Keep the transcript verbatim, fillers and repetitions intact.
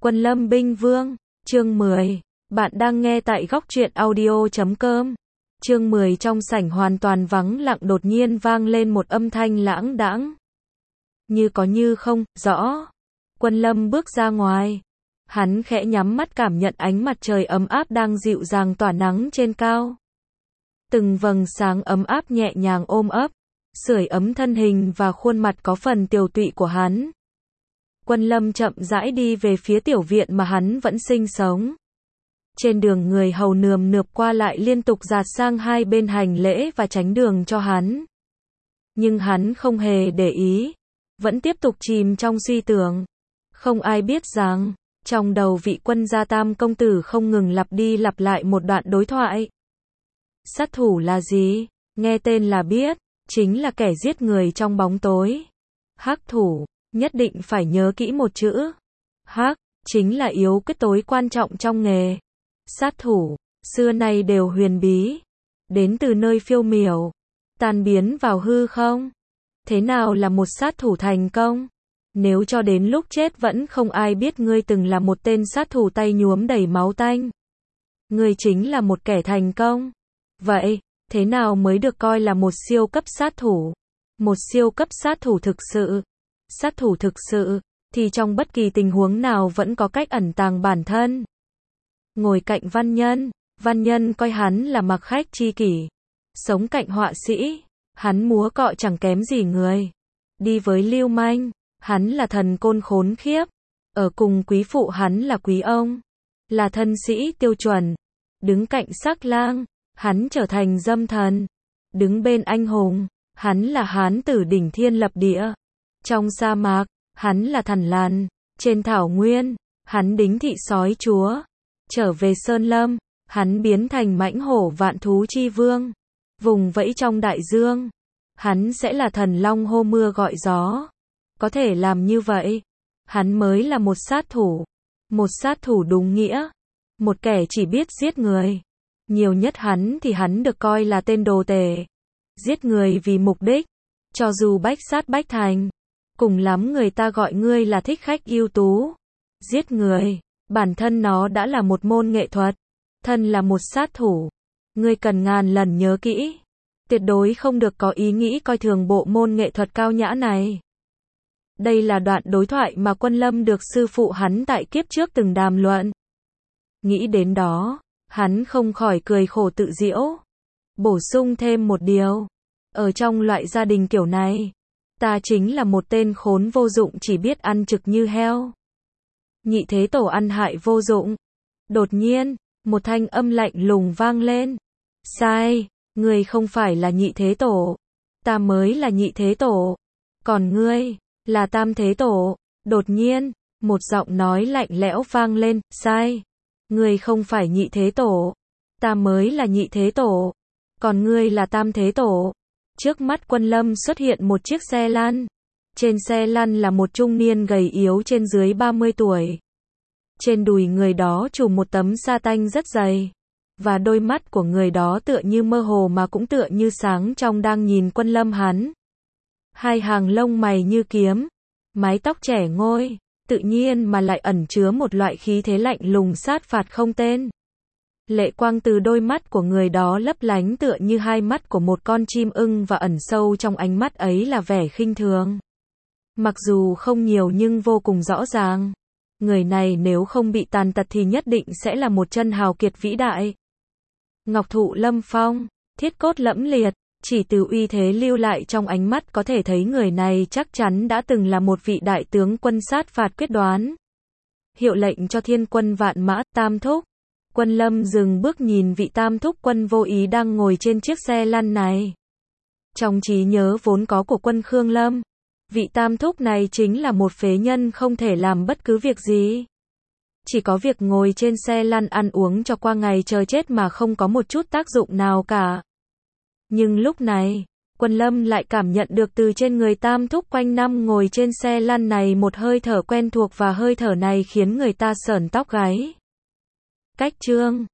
Quân Lâm Binh Vương, chương mười. Bạn đang nghe tại góc truyện audio chấm com. Chương mười. Trong sảnh hoàn toàn vắng lặng đột nhiên vang lên một âm thanh lãng đãng. Như có như không, rõ. Quân Lâm bước ra ngoài. Hắn khẽ nhắm mắt cảm nhận ánh mặt trời ấm áp đang dịu dàng tỏa nắng trên cao. Từng vầng sáng ấm áp nhẹ nhàng ôm ấp, sưởi ấm thân hình và khuôn mặt có phần tiều tụy của hắn. Quân Lâm chậm rãi đi về phía tiểu viện mà hắn vẫn sinh sống. Trên đường người hầu nườm nượp qua lại liên tục dạt sang hai bên hành lễ và tránh đường cho hắn. Nhưng hắn không hề để ý, vẫn tiếp tục chìm trong suy tưởng. Không ai biết rằng, trong đầu vị quân gia tam công tử không ngừng lặp đi lặp lại một đoạn đối thoại. Sát thủ là gì? Nghe tên là biết, chính là kẻ giết người trong bóng tối. Hắc thủ, nhất định phải nhớ kỹ một chữ. Hắc, chính là yếu quyết tối quan trọng trong nghề. Sát thủ, xưa nay đều huyền bí. Đến từ nơi phiêu miểu, tan biến vào hư không. Thế nào là một sát thủ thành công? Nếu cho đến lúc chết vẫn không ai biết ngươi từng là một tên sát thủ tay nhuốm đầy máu tanh, ngươi chính là một kẻ thành công. Vậy, thế nào mới được coi là một siêu cấp sát thủ? Một siêu cấp sát thủ thực sự. Sát thủ thực sự, thì trong bất kỳ tình huống nào vẫn có cách ẩn tàng bản thân. Ngồi cạnh văn nhân, văn nhân coi hắn là mặc khách tri kỷ. Sống cạnh họa sĩ, hắn múa cọ chẳng kém gì người. Đi với lưu manh, hắn là thần côn khốn khiếp. Ở cùng quý phụ hắn là quý ông. Là thân sĩ tiêu chuẩn. Đứng cạnh sắc lang, hắn trở thành dâm thần. Đứng bên anh hùng, hắn là hán tử đỉnh thiên lập địa. Trong sa mạc, hắn là thần lằn. Trên thảo nguyên, hắn đính thị sói chúa. Trở về sơn lâm, hắn biến thành mãnh hổ vạn thú chi vương. Vùng vẫy trong đại dương, hắn sẽ là thần long hô mưa gọi gió. Có thể làm như vậy, hắn mới là một sát thủ. Một sát thủ đúng nghĩa. Một kẻ chỉ biết giết người. Nhiều nhất hắn thì hắn được coi là tên đồ tể. Giết người vì mục đích. Cho dù bách sát bách thành. Cùng lắm người ta gọi ngươi là thích khách ưu tú. Giết người, bản thân nó đã là một môn nghệ thuật. Thân là một sát thủ. Ngươi cần ngàn lần nhớ kỹ. Tuyệt đối không được có ý nghĩ coi thường bộ môn nghệ thuật cao nhã này. Đây là đoạn đối thoại mà Quân Lâm được sư phụ hắn tại kiếp trước từng đàm luận. Nghĩ đến đó, hắn không khỏi cười khổ tự giễu. Bổ sung thêm một điều. Ở trong loại gia đình kiểu này, ta chính là một tên khốn vô dụng chỉ biết ăn trực như heo. Nhị thế tổ ăn hại vô dụng. Đột nhiên, một thanh âm lạnh lùng vang lên. Sai, ngươi không phải là nhị thế tổ. Ta mới là nhị thế tổ. Còn ngươi, là tam thế tổ. Đột nhiên, một giọng nói lạnh lẽo vang lên. Sai, ngươi không phải nhị thế tổ. Ta mới là nhị thế tổ. Còn ngươi là tam thế tổ. Trước mắt Quân Lâm xuất hiện một chiếc xe lăn. Trên xe lăn là một trung niên gầy yếu trên dưới ba mươi tuổi. Trên đùi người đó trùm một tấm sa tanh rất dày. Và đôi mắt của người đó tựa như mơ hồ mà cũng tựa như sáng trong đang nhìn Quân Lâm hắn. Hai hàng lông mày như kiếm. Mái tóc trẻ ngôi. Tự nhiên mà lại ẩn chứa một loại khí thế lạnh lùng sát phạt không tên. Lệ quang từ đôi mắt của người đó lấp lánh tựa như hai mắt của một con chim ưng và ẩn sâu trong ánh mắt ấy là vẻ khinh thường. Mặc dù không nhiều nhưng vô cùng rõ ràng. Người này nếu không bị tàn tật thì nhất định sẽ là một chân hào kiệt vĩ đại. Ngọc thụ lâm phong, thiết cốt lẫm liệt, chỉ từ uy thế lưu lại trong ánh mắt có thể thấy người này chắc chắn đã từng là một vị đại tướng quân sát phạt quyết đoán. Hiệu lệnh cho thiên quân vạn mã, tam thúc. Quân Lâm dừng bước nhìn vị tam thúc quân vô ý đang ngồi trên chiếc xe lăn này. Trong trí nhớ vốn có của quân Khương Lâm, vị tam thúc này chính là một phế nhân không thể làm bất cứ việc gì. Chỉ có việc ngồi trên xe lăn ăn uống cho qua ngày chờ chết mà không có một chút tác dụng nào cả. Nhưng lúc này, Quân Lâm lại cảm nhận được từ trên người tam thúc quanh năm ngồi trên xe lăn này một hơi thở quen thuộc và hơi thở này khiến người ta sởn tóc gáy. Cách chương